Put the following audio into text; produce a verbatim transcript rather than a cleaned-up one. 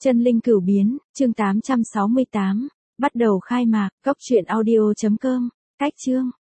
Chân linh cửu biến, chương tám trăm sáu mươi tám, bắt đầu khai mạc, cốc truyện audio chấm com, cách chương.